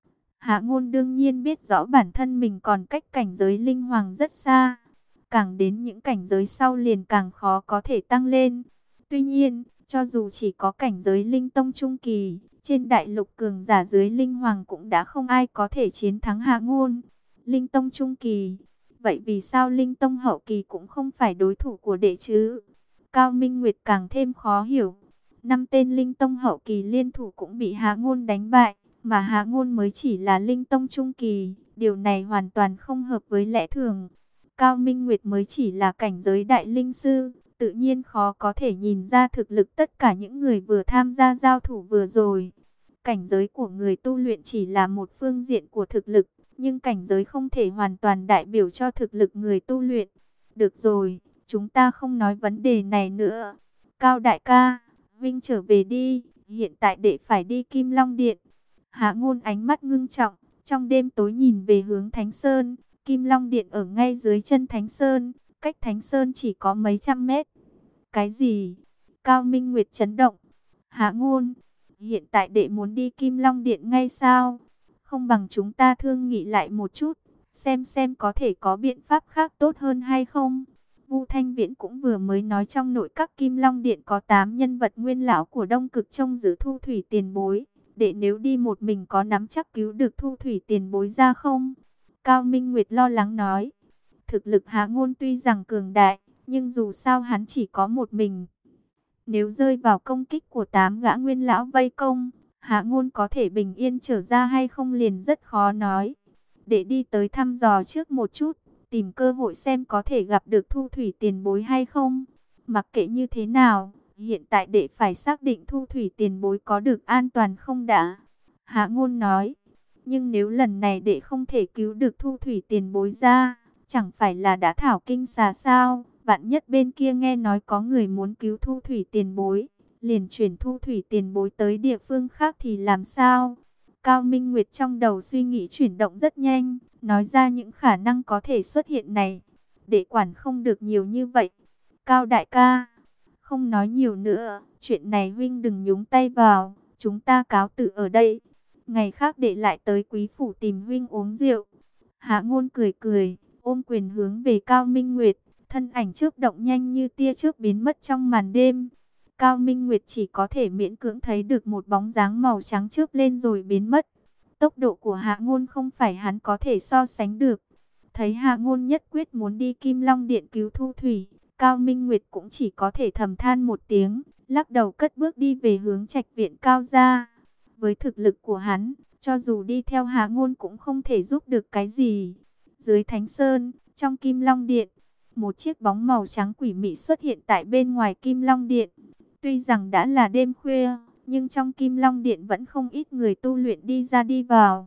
Hạ Ngôn đương nhiên biết rõ bản thân mình còn cách cảnh giới linh hoàng rất xa, càng đến những cảnh giới sau liền càng khó có thể tăng lên. Tuy nhiên, cho dù chỉ có cảnh giới linh tông trung kỳ, trên đại lục cường giả dưới linh hoàng cũng đã không ai có thể chiến thắng Hạ Ngôn. Linh tông trung kỳ, vậy vì sao linh tông hậu kỳ cũng không phải đối thủ của đệ chứ? Cao Minh Nguyệt càng thêm khó hiểu. 5 tên linh tông hậu kỳ liên thủ cũng bị Hạ Ngôn đánh bại, mà Hạ Ngôn mới chỉ là linh tông trung kỳ, điều này hoàn toàn không hợp với lẽ thường. Cao Minh Nguyệt mới chỉ là cảnh giới đại linh sư, tự nhiên khó có thể nhìn ra thực lực tất cả những người vừa tham gia giao thủ vừa rồi. Cảnh giới của người tu luyện chỉ là một phương diện của thực lực, nhưng cảnh giới không thể hoàn toàn đại biểu cho thực lực người tu luyện. Được rồi, chúng ta không nói vấn đề này nữa. Cao đại ca, Vinh trở về đi, hiện tại đệ phải đi Kim Long Điện. Hạ Ngôn ánh mắt ngưng trọng, trong đêm tối nhìn về hướng Thánh Sơn. Kim Long Điện ở ngay dưới chân Thánh Sơn, cách Thánh Sơn chỉ có mấy trăm mét. Cái gì? Cao Minh Nguyệt chấn động. Hạ Ngôn, hiện tại đệ muốn đi Kim Long Điện ngay sao? Không bằng chúng ta thương nghị lại một chút, xem có thể có biện pháp khác tốt hơn hay không. Vu Thanh Viễn cũng vừa mới nói trong nội các Kim Long Điện có 8 nhân vật nguyên lão của Đông Cực trông giữ Thu Thủy tiền bối. Để nếu đi một mình có nắm chắc cứu được Thu Thủy tiền bối ra không? Cao Minh Nguyệt lo lắng nói. Thực lực Hạ Ngôn tuy rằng cường đại, nhưng dù sao hắn chỉ có một mình. Nếu rơi vào công kích của 8 gã nguyên lão vây công, Hạ Ngôn có thể bình yên trở ra hay không liền rất khó nói. Để đi tới thăm dò trước một chút, tìm cơ hội xem có thể gặp được Thu Thủy tiền bối hay không. Mặc kệ như thế nào, hiện tại đệ phải xác định Thu Thủy tiền bối có được an toàn không đã. Hạ Ngôn nói, nhưng nếu lần này đệ không thể cứu được Thu Thủy tiền bối ra, chẳng phải là đã thảo kinh xà sao? Vạn nhất bên kia nghe nói có người muốn cứu Thu Thủy tiền bối, liền chuyển Thu Thủy tiền bối tới địa phương khác thì làm sao? Cao Minh Nguyệt trong đầu suy nghĩ chuyển động rất nhanh, nói ra những khả năng có thể xuất hiện này. Để quản không được nhiều như vậy. Cao đại ca, không nói nhiều nữa, chuyện này huynh đừng nhúng tay vào, chúng ta cáo từ ở đây. Ngày khác để lại tới quý phủ tìm huynh uống rượu. Hạ Ngôn cười cười, ôm quyền hướng về Cao Minh Nguyệt, thân ảnh chớp động nhanh như tia chớp biến mất trong màn đêm. Cao Minh Nguyệt chỉ có thể miễn cưỡng thấy được một bóng dáng màu trắng chớp lên rồi biến mất. Tốc độ của Hạ Ngôn không phải hắn có thể so sánh được. Thấy Hạ Ngôn nhất quyết muốn đi Kim Long Điện cứu Thu Thủy, Cao Minh Nguyệt cũng chỉ có thể thầm than một tiếng, lắc đầu cất bước đi về hướng Trạch viện Cao gia. Với thực lực của hắn, cho dù đi theo Hạ Ngôn cũng không thể giúp được cái gì. Dưới Thánh Sơn, trong Kim Long Điện, một chiếc bóng màu trắng quỷ mị xuất hiện tại bên ngoài Kim Long Điện. Tuy rằng đã là đêm khuya, nhưng trong Kim Long Điện vẫn không ít người tu luyện đi ra đi vào.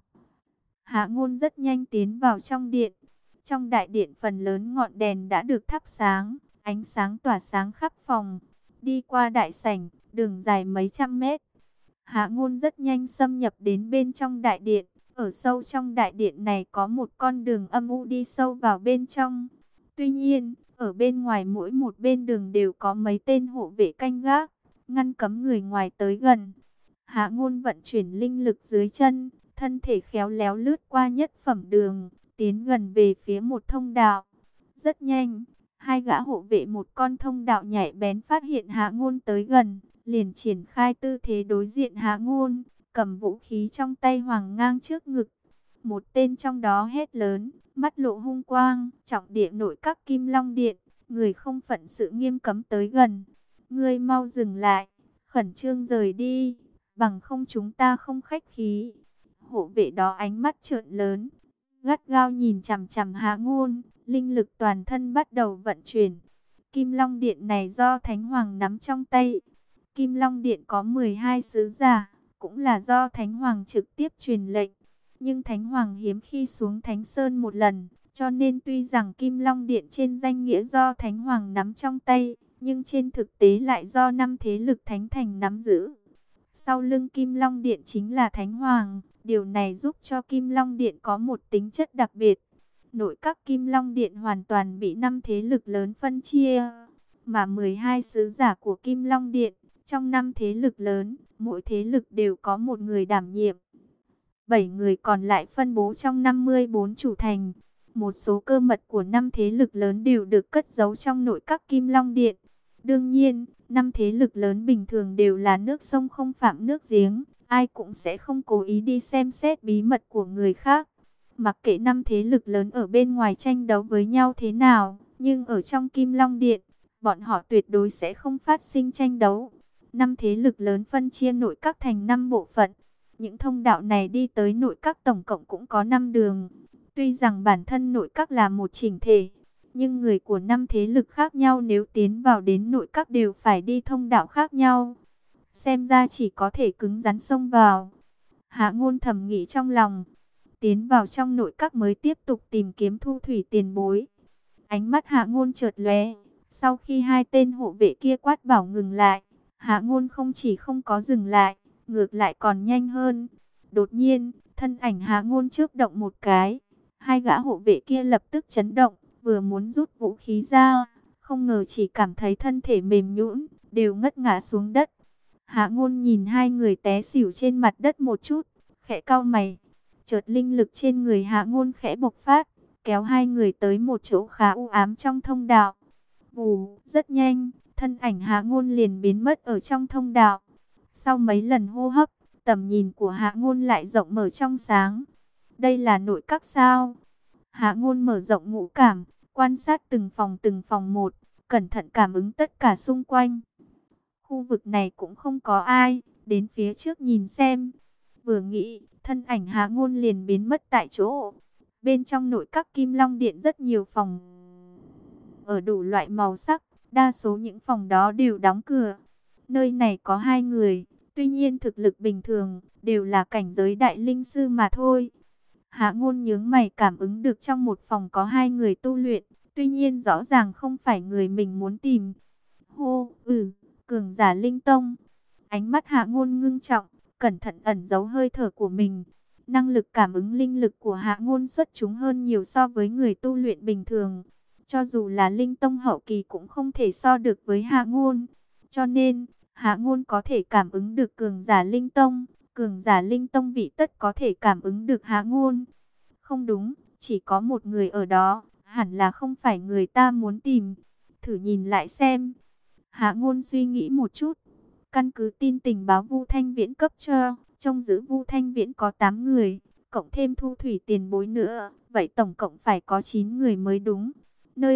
Hạ Ngôn rất nhanh tiến vào trong điện. Trong đại điện phần lớn ngọn đèn đã được thắp sáng, ánh sáng tỏa sáng khắp phòng. Đi qua đại sảnh, đường dài mấy trăm mét. Hạ Ngôn rất nhanh xâm nhập đến bên trong đại điện. Ở sâu trong đại điện này có một con đường âm u đi sâu vào bên trong. Tuy nhiên, ở bên ngoài mỗi một bên đường đều có mấy tên hộ vệ canh gác, ngăn cấm người ngoài tới gần. Hạ Ngôn vận chuyển linh lực dưới chân, thân thể khéo léo lướt qua nhất phẩm đường, tiến gần về phía một thông đạo. Rất nhanh, hai gã hộ vệ một con thông đạo nhạy bén phát hiện Hạ Ngôn tới gần, liền triển khai tư thế đối diện Hạ Ngôn, cầm vũ khí trong tay hoằng ngang trước ngực. Một tên trong đó hét lớn, mắt lộ hung quang, trọng địa nội các Kim Long Điện, người không phận sự nghiêm cấm tới gần. Ngươi mau dừng lại, khẩn trương rời đi, bằng không chúng ta không khách khí. Hộ vệ đó ánh mắt trợn lớn, gắt gao nhìn chằm chằm Hạ Ngôn, linh lực toàn thân bắt đầu vận chuyển. Kim Long Điện này do Thánh Hoàng nắm trong tay. Kim Long Điện có 12 sứ giả, cũng là do Thánh Hoàng trực tiếp truyền lệnh. Nhưng Thánh Hoàng hiếm khi xuống Thánh Sơn một lần, cho nên tuy rằng Kim Long Điện trên danh nghĩa do Thánh Hoàng nắm trong tay, nhưng trên thực tế lại do 5 thế lực Thánh Thành nắm giữ. Sau lưng Kim Long Điện chính là Thánh Hoàng, điều này giúp cho Kim Long Điện có một tính chất đặc biệt. Nội các Kim Long Điện hoàn toàn bị 5 thế lực lớn phân chia, mà 12 sứ giả của Kim Long Điện, trong 5 thế lực lớn, mỗi thế lực đều có một người đảm nhiệm. 7 người còn lại phân bố trong 54 chủ thành. Một số cơ mật của 5 thế lực lớn đều được cất giấu trong nội các Kim Long Điện. Đương nhiên, 5 thế lực lớn bình thường đều là nước sông không phạm nước giếng, ai cũng sẽ không cố ý đi xem xét bí mật của người khác. Mặc kệ 5 thế lực lớn ở bên ngoài tranh đấu với nhau thế nào, nhưng ở trong Kim Long Điện, bọn họ tuyệt đối sẽ không phát sinh tranh đấu. 5 thế lực lớn phân chia nội các thành 5 bộ phận. Những thông đạo này đi tới nội các tổng cộng cũng có 5 đường. Tuy rằng bản thân nội các là một chỉnh thể, nhưng người của 5 thế lực khác nhau nếu tiến vào đến nội các đều phải đi thông đạo khác nhau. Xem ra chỉ có thể cứng rắn xông vào. Hạ Ngôn thầm nghĩ trong lòng. Tiến vào trong nội các mới tiếp tục tìm kiếm Thu Thủy tiền bối. Ánh mắt Hạ Ngôn chợt lóe. Sau khi hai tên hộ vệ kia quát bảo ngừng lại, Hạ Ngôn không chỉ không có dừng lại, ngược lại còn nhanh hơn. Đột nhiên, thân ảnh Hạ Ngôn chớp động một cái. Hai gã hộ vệ kia lập tức chấn động, vừa muốn rút vũ khí ra, không ngờ chỉ cảm thấy thân thể mềm nhũn, đều ngất ngã xuống đất. Hạ Ngôn nhìn hai người té xỉu trên mặt đất một chút, khẽ cau mày. Chợt linh lực trên người Hạ Ngôn khẽ bộc phát, kéo hai người tới một chỗ khá u ám trong thông đạo. Vù, rất nhanh, thân ảnh Hạ Ngôn liền biến mất ở trong thông đạo. Sau mấy lần hô hấp, tầm nhìn của Hạ Ngôn lại rộng mở trong sáng. Đây là nội các sao? Hạ Ngôn mở rộng ngũ cảm, quan sát từng phòng một, cẩn thận cảm ứng tất cả xung quanh. Khu vực này cũng không có ai, đến phía trước nhìn xem. Vừa nghĩ, thân ảnh Hạ Ngôn liền biến mất tại chỗ. Bên trong nội các Kim Long Điện rất nhiều phòng ở đủ loại màu sắc, đa số những phòng đó đều đóng cửa. Nơi này có hai người, tuy nhiên thực lực bình thường, đều là cảnh giới đại linh sư mà thôi. Hạ Ngôn nhướng mày cảm ứng được trong một phòng có hai người tu luyện, tuy nhiên rõ ràng không phải người mình muốn tìm. Hô, cường giả linh tông. Ánh mắt Hạ Ngôn ngưng trọng, cẩn thận ẩn giấu hơi thở của mình. Năng lực cảm ứng linh lực của Hạ Ngôn xuất chúng hơn nhiều so với người tu luyện bình thường. Cho dù là linh tông hậu kỳ cũng không thể so được với Hạ Ngôn. Cho nên, Hạ Ngôn có thể cảm ứng được cường giả linh tông. Cường giả linh tông vị tất có thể cảm ứng được Hạ Ngôn. Không đúng, chỉ có một người ở đó, hẳn là không phải người ta muốn tìm. Thử nhìn lại xem. Hạ Ngôn suy nghĩ một chút. Căn cứ tin tình báo Vu Thanh Viễn cấp cho, trông giữ Vu Thanh Viễn có 8 người, cộng thêm Thu Thủy tiền bối nữa, vậy tổng cộng phải có 9 người mới đúng. Nơi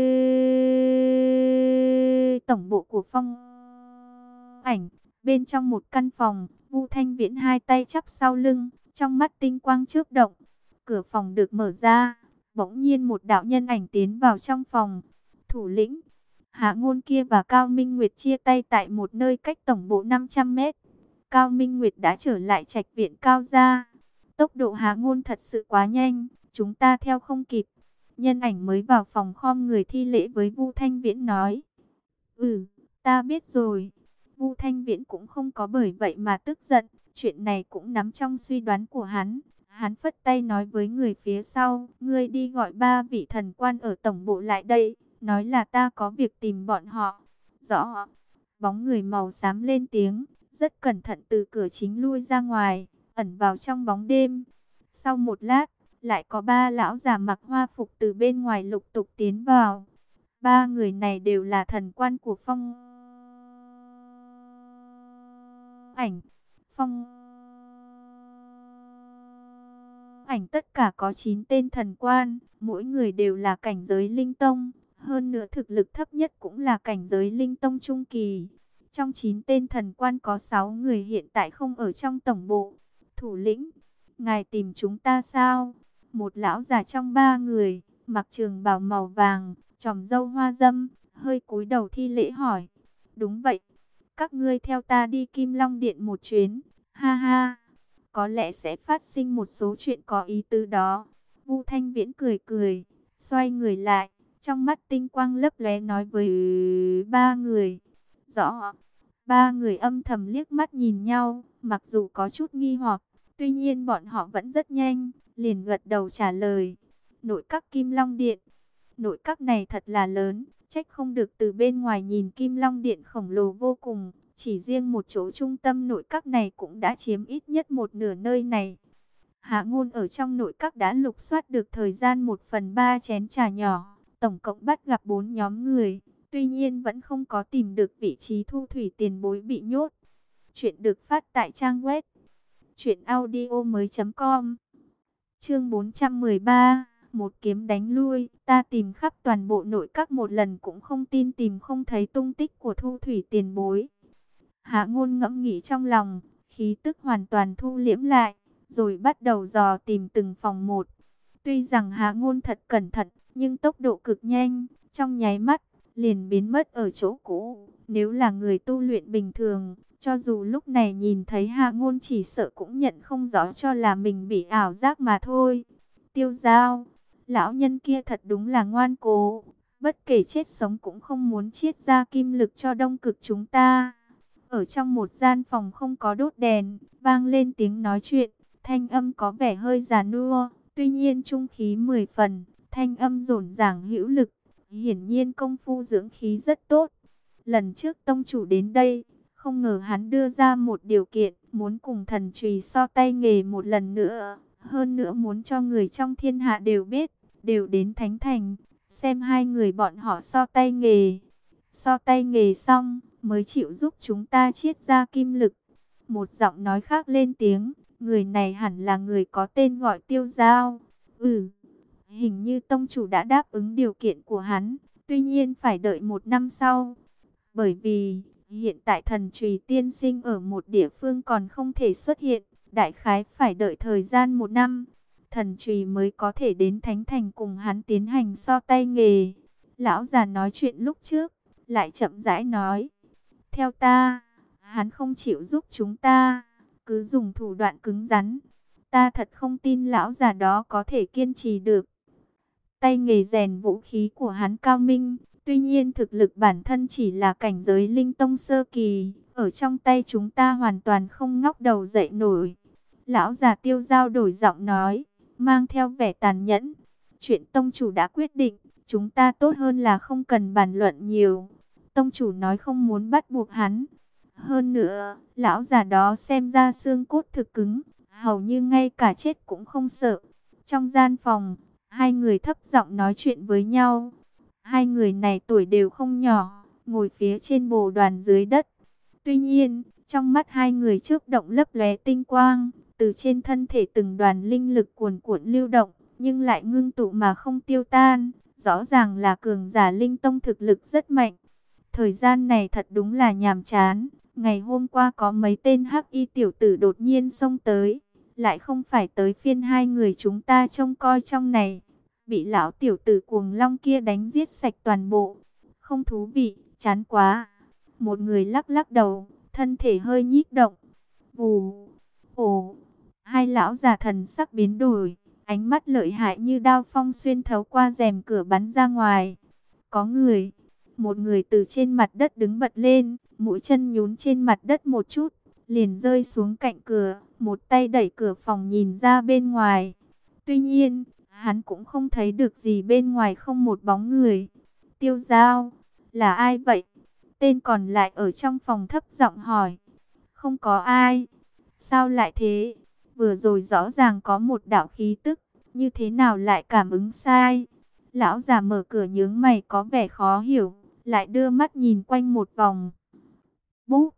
tổng bộ của Phong Ảnh, bên trong một căn phòng, Vu Thanh Viễn hai tay chắp sau lưng, trong mắt tinh quang chớp động. Cửa phòng được mở ra, bỗng nhiên một đạo nhân ảnh tiến vào trong phòng. Thủ lĩnh Hạ Ngôn kia và Cao Minh Nguyệt chia tay tại một nơi cách tổng bộ 500 mét. Cao Minh Nguyệt đã trở lại trạch viện Cao gia. Tốc độ Hạ Ngôn thật sự quá nhanh, chúng ta theo không kịp. Nhân ảnh mới vào phòng khom người thi lễ với Vu Thanh Viễn nói. Ta biết rồi. Vu Thanh Viễn cũng không có bởi vậy mà tức giận. Chuyện này cũng nằm trong suy đoán của hắn. Hắn phất tay nói với người phía sau. Ngươi đi gọi 3 vị thần quan ở tổng bộ lại đây. Nói là ta có việc tìm bọn họ. Rõ. Bóng người màu xám lên tiếng. Rất cẩn thận từ cửa chính lui ra ngoài. Ẩn vào trong bóng đêm. Sau một lát, lại có 3 lão già mặc hoa phục từ bên ngoài lục tục tiến vào. 3 người này đều là thần quan của Phong Ảnh. Phong Ảnh tất cả có 9 tên thần quan, mỗi người đều là cảnh giới linh tông. Hơn nữa thực lực thấp nhất cũng là cảnh giới linh tông trung kỳ. Trong 9 tên thần quan có 6 người hiện tại không ở trong tổng bộ. Thủ lĩnh, ngài tìm chúng ta sao? Một lão già trong 3 người, mặc trường bào màu vàng, chòm râu hoa dâm, hơi cúi đầu thi lễ hỏi. Đúng vậy, các ngươi theo ta đi Kim Long Điện một chuyến, ha ha. Có lẽ sẽ phát sinh một số chuyện có ý tứ đó. Vu Thanh Viễn cười cười, xoay người lại, trong mắt tinh quang lấp lóe nói với 3 người. Rõ. 3 người âm thầm liếc mắt nhìn nhau, mặc dù có chút nghi hoặc, tuy nhiên bọn họ vẫn rất nhanh, liền gật đầu trả lời. Nội các Kim Long Điện. Nội các này thật là lớn, trách không được từ bên ngoài nhìn Kim Long Điện khổng lồ vô cùng. Chỉ riêng một chỗ trung tâm nội các này cũng đã chiếm ít nhất một nửa nơi này. Hạ Ngôn ở trong nội các đã lục soát được thời gian 1/3 chén trà nhỏ, tổng cộng bắt gặp 4 nhóm người. Tuy nhiên vẫn không có tìm được vị trí Thu Thủy tiền bối bị nhốt. Chuyện được phát tại trang web truyệnaudiomoi.com. Chương 413, một kiếm đánh lui. Ta tìm khắp toàn bộ nội các một lần cũng không tin tìm không thấy tung tích của Thu Thủy tiền bối. Hạ Ngôn ngẫm nghĩ trong lòng, khí tức hoàn toàn thu liễm lại, rồi bắt đầu dò tìm từng phòng một. Tuy rằng Hạ Ngôn thật cẩn thận, nhưng tốc độ cực nhanh, trong nháy mắt liền biến mất ở chỗ cũ. Nếu là người tu luyện bình thường, cho dù lúc này nhìn thấy Hạ Ngôn chỉ sợ cũng nhận không rõ cho là mình bị ảo giác mà thôi. Tiêu Giao, lão nhân kia thật đúng là ngoan cố, bất kể chết sống cũng không muốn chiết ra kim lực cho Đông Cực chúng ta. Ở trong một gian phòng không có đốt đèn, vang lên tiếng nói chuyện, thanh âm có vẻ hơi già nua, tuy nhiên trung khí 10 phần, thanh âm rộn ràng hữu lực, hiển nhiên công phu dưỡng khí rất tốt. Lần trước tông chủ đến đây, không ngờ hắn đưa ra một điều kiện, muốn cùng thần chùy so tay nghề một lần nữa, hơn nữa muốn cho người trong thiên hạ đều biết, đều đến Thánh Thành, xem hai người bọn họ so tay nghề. So tay nghề xong, mới chịu giúp chúng ta chiết ra kim lực. Một giọng nói khác lên tiếng, người này hẳn là người có tên gọi Tiêu Giao. Hình như tông chủ đã đáp ứng điều kiện của hắn, tuy nhiên phải đợi 1 năm sau. Bởi vì, hiện tại thần Trùy tiên sinh ở một địa phương còn không thể xuất hiện, đại khái phải đợi thời gian 1 năm. Thần Trùy mới có thể đến Thánh Thành cùng hắn tiến hành so tay nghề. Lão già nói chuyện lúc trước, lại chậm rãi nói. Theo ta, hắn không chịu giúp chúng ta, cứ dùng thủ đoạn cứng rắn. Ta thật không tin lão già đó có thể kiên trì được. Tay nghề rèn vũ khí của hắn cao minh, tuy nhiên thực lực bản thân chỉ là cảnh giới linh tông sơ kỳ, ở trong tay chúng ta hoàn toàn không ngóc đầu dậy nổi. Lão già Tiêu Giao đổi giọng nói, mang theo vẻ tàn nhẫn. Chuyện tông chủ đã quyết định, chúng ta tốt hơn là không cần bàn luận nhiều. Tông chủ nói không muốn bắt buộc hắn. Hơn nữa, lão già đó xem ra xương cốt thực cứng, hầu như ngay cả chết cũng không sợ. Trong gian phòng, hai người thấp giọng nói chuyện với nhau. Hai người này tuổi đều không nhỏ, ngồi phía trên bồ đoàn dưới đất. Tuy nhiên, trong mắt hai người chớp động lấp lóe tinh quang, từ trên thân thể từng đoàn linh lực cuồn cuộn lưu động, nhưng lại ngưng tụ mà không tiêu tan. Rõ ràng là cường giả linh tông thực lực rất mạnh. Thời gian này thật đúng là nhàm chán. Ngày hôm qua có mấy tên hắc y tiểu tử đột nhiên xông tới, lại không phải tới phiên hai người chúng ta trông coi trong này. Bị lão tiểu tử cuồng long kia đánh giết sạch toàn bộ. Không thú vị, chán quá. Một người lắc lắc đầu, thân thể hơi nhích động. Vù, ồ, hai lão già thần sắc biến đổi, ánh mắt lợi hại như đao phong xuyên thấu qua rèm cửa bắn ra ngoài. Có người. Một người từ trên mặt đất đứng bật lên, mũi chân nhún trên mặt đất một chút, liền rơi xuống cạnh cửa, một tay đẩy cửa phòng nhìn ra bên ngoài. Tuy nhiên, hắn cũng không thấy được gì bên ngoài, không một bóng người. Tiêu Giao, là ai vậy? Tên còn lại ở trong phòng thấp giọng hỏi. Không có ai. Sao lại thế? Vừa rồi rõ ràng có một đạo khí tức, như thế nào lại cảm ứng sai? Lão già mở cửa nhướng mày có vẻ khó hiểu, lại đưa mắt nhìn quanh một vòng. Búp,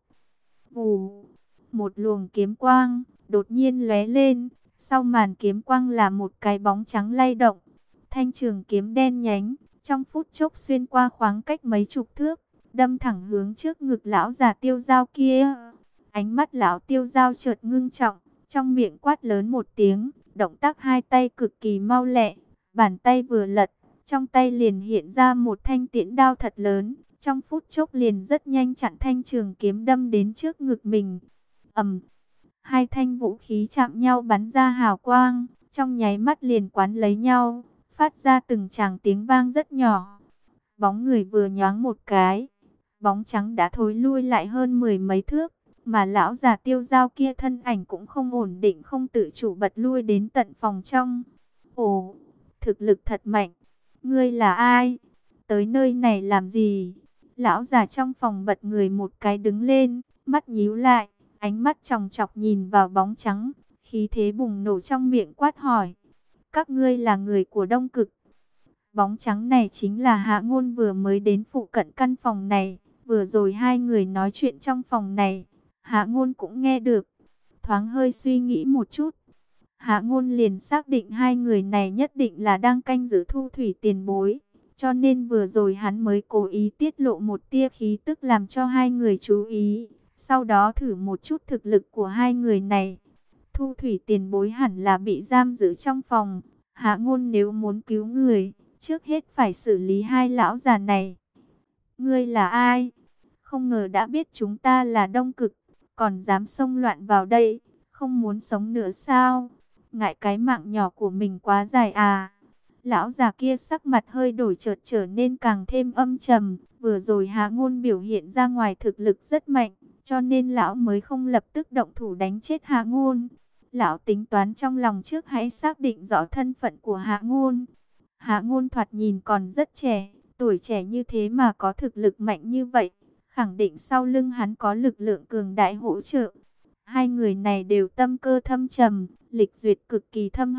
vù, một luồng kiếm quang đột nhiên lóe lên, sau màn kiếm quang là một cái bóng trắng lay động. Thanh trường kiếm đen nhánh, trong phút chốc xuyên qua khoảng cách mấy chục thước, đâm thẳng hướng trước ngực lão già Tiêu Giao kia. Ánh mắt lão Tiêu Giao chợt ngưng trọng, trong miệng quát lớn một tiếng, động tác hai tay cực kỳ mau lẹ, bàn tay vừa lật, trong tay liền hiện ra một thanh tiễn đao thật lớn, trong phút chốc liền rất nhanh chặn thanh trường kiếm đâm đến trước ngực mình. Ầm, hai thanh vũ khí chạm nhau bắn ra hào quang, trong nháy mắt liền quán lấy nhau, phát ra từng tràng tiếng vang rất nhỏ. Bóng người vừa nhoáng một cái, bóng trắng đã thối lui lại hơn 10 mấy thước, mà lão già Tiêu Giao kia thân ảnh cũng không ổn định, không tự chủ bật lui đến tận phòng trong. Ồ, thực lực thật mạnh. Ngươi là ai? Tới nơi này làm gì? Lão già trong phòng bật người một cái đứng lên, mắt nhíu lại, ánh mắt chòng chọc nhìn vào bóng trắng, khí thế bùng nổ trong miệng quát hỏi. Các ngươi là người của Đông Cực. Bóng trắng này chính là Hạ Ngôn vừa mới đến phụ cận căn phòng này. Vừa rồi hai người nói chuyện trong phòng này, Hạ Ngôn cũng nghe được. Thoáng hơi suy nghĩ một chút, Hạ Ngôn liền xác định hai người này nhất định là đang canh giữ Thu Thủy tiền bối. Cho nên vừa rồi hắn mới cố ý tiết lộ một tia khí tức làm cho hai người chú ý. Sau đó thử một chút thực lực của hai người này. Thu Thủy tiền bối hẳn là bị giam giữ trong phòng. Hạ Ngôn nếu muốn cứu người, trước hết phải xử lý hai lão già này. Ngươi là ai? Không ngờ đã biết chúng ta là Đông Cực, còn dám xông loạn vào đây, không muốn sống nữa sao? Ngại cái mạng nhỏ của mình quá dài à? Lão già kia sắc mặt hơi đổi, chợt trở nên càng thêm âm trầm. Vừa rồi Hạ Ngôn biểu hiện ra ngoài thực lực rất mạnh, cho nên lão mới không lập tức động thủ đánh chết Hạ Ngôn. Lão tính toán trong lòng trước hãy xác định rõ thân phận của Hạ Ngôn. Hạ Ngôn thoạt nhìn còn rất trẻ, tuổi trẻ như thế mà có thực lực mạnh như vậy, khẳng định sau lưng hắn có lực lượng cường đại hỗ trợ. Hai người này đều tâm cơ thâm trầm, lịch duyệt cực kỳ thâm hậu,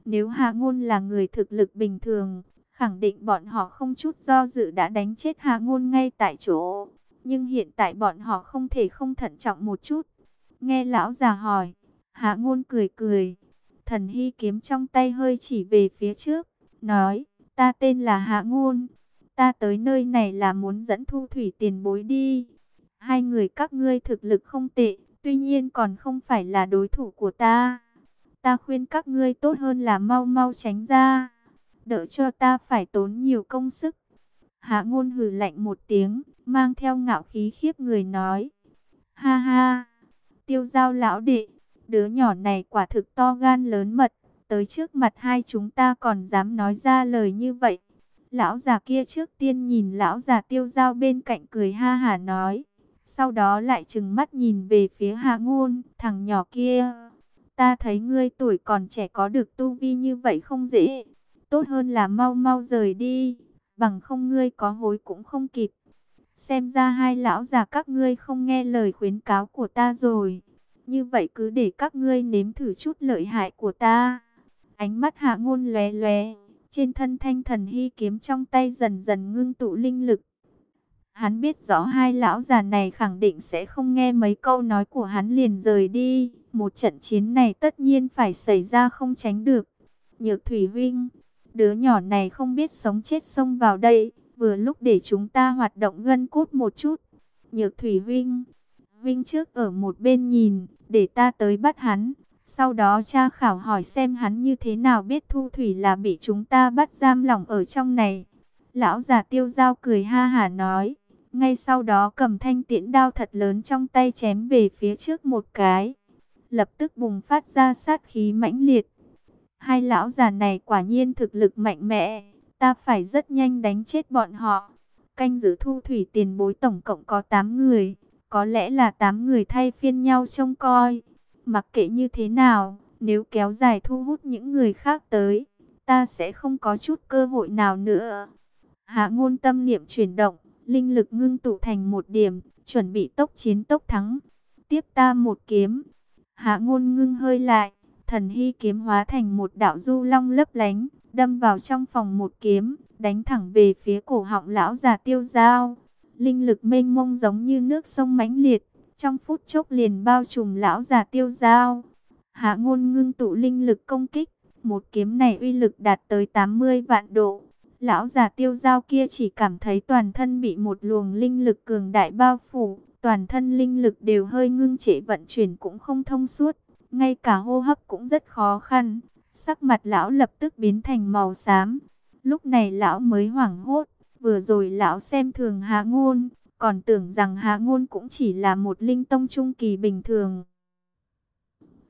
Nếu Hạ Ngôn là người thực lực bình thường, khẳng định bọn họ không chút do dự đã đánh chết Hạ Ngôn ngay tại chỗ. Nhưng hiện tại bọn họ không thể không thận trọng một chút. Nghe lão già hỏi, Hạ Ngôn cười cười. Thần hy kiếm trong tay hơi chỉ về phía trước, nói, ta tên là Hạ Ngôn. Ta tới nơi này là muốn dẫn Thu Thủy tiền bối đi. Hai người các ngươi thực lực không tệ, tuy nhiên còn không phải là đối thủ của ta. Ta khuyên các ngươi tốt hơn là mau mau tránh ra, đỡ cho ta phải tốn nhiều công sức. Hạ Ngôn hừ lạnh một tiếng, mang theo ngạo khí khiếp người nói, ha ha, Tiêu Giao lão đệ, đứa nhỏ này quả thực to gan lớn mật, tới trước mặt hai chúng ta còn dám nói ra lời như vậy. Lão già kia trước tiên nhìn lão già Tiêu Giao bên cạnh cười ha hả nói, sau đó lại trừng mắt nhìn về phía Hạ Ngôn, thằng nhỏ kia, ta thấy ngươi tuổi còn trẻ có được tu vi như vậy không dễ, tốt hơn là mau mau rời đi, bằng không ngươi có hối cũng không kịp. Xem ra hai lão già các ngươi không nghe lời khuyến cáo của ta rồi. Như vậy cứ để các ngươi nếm thử chút lợi hại của ta. Ánh mắt Hạ Ngôn lóe lóe, trên thân thanh thần hy kiếm trong tay dần dần ngưng tụ linh lực. Hắn biết rõ hai lão già này khẳng định sẽ không nghe mấy câu nói của hắn liền rời đi. Một trận chiến này tất nhiên phải xảy ra không tránh được. Nhược Thủy huynh, đứa nhỏ này không biết sống chết xông vào đây, vừa lúc để chúng ta hoạt động gân cốt một chút. Nhược Thủy huynh, huynh trước ở một bên nhìn, để ta tới bắt hắn. Sau đó tra khảo hỏi xem hắn như thế nào biết Thu Thủy là bị chúng ta bắt giam lỏng ở trong này. Lão già Tiêu Giao cười ha hả nói. Ngay sau đó cầm thanh tiễn đao thật lớn trong tay chém về phía trước một cái. Lập tức bùng phát ra sát khí mãnh liệt. Hai lão già này quả nhiên thực lực mạnh mẽ. Ta phải rất nhanh đánh chết bọn họ. Canh giữ Thu Thủy tiền bối tổng cộng có 8 người. Có lẽ là 8 người thay phiên nhau trông coi. Mặc kệ như thế nào, nếu kéo dài thu hút những người khác tới, ta sẽ không có chút cơ hội nào nữa. Hạ Ngôn tâm niệm chuyển động, linh lực ngưng tụ thành một điểm, chuẩn bị tốc chiến tốc thắng. Tiếp ta một kiếm. Hạ Ngôn ngưng hơi lại, thần hy kiếm hóa thành một đạo du long lấp lánh, đâm vào trong phòng một kiếm, đánh thẳng về phía cổ họng lão già Tiêu Giao. Linh lực mênh mông giống như nước sông mãnh liệt, trong phút chốc liền bao trùm lão già Tiêu Giao. Hạ Ngôn ngưng tụ linh lực công kích, một kiếm này uy lực đạt tới 80 vạn độ. Lão già Tiêu Giao kia chỉ cảm thấy toàn thân bị một luồng linh lực cường đại bao phủ, toàn thân linh lực đều hơi ngưng trệ, vận chuyển cũng không thông suốt, ngay cả hô hấp cũng rất khó khăn. Sắc mặt lão lập tức biến thành màu xám. Lúc này lão mới hoảng hốt, vừa rồi lão xem thường Hạ Ngôn, còn tưởng rằng Hạ Ngôn cũng chỉ là một linh tông trung kỳ bình thường.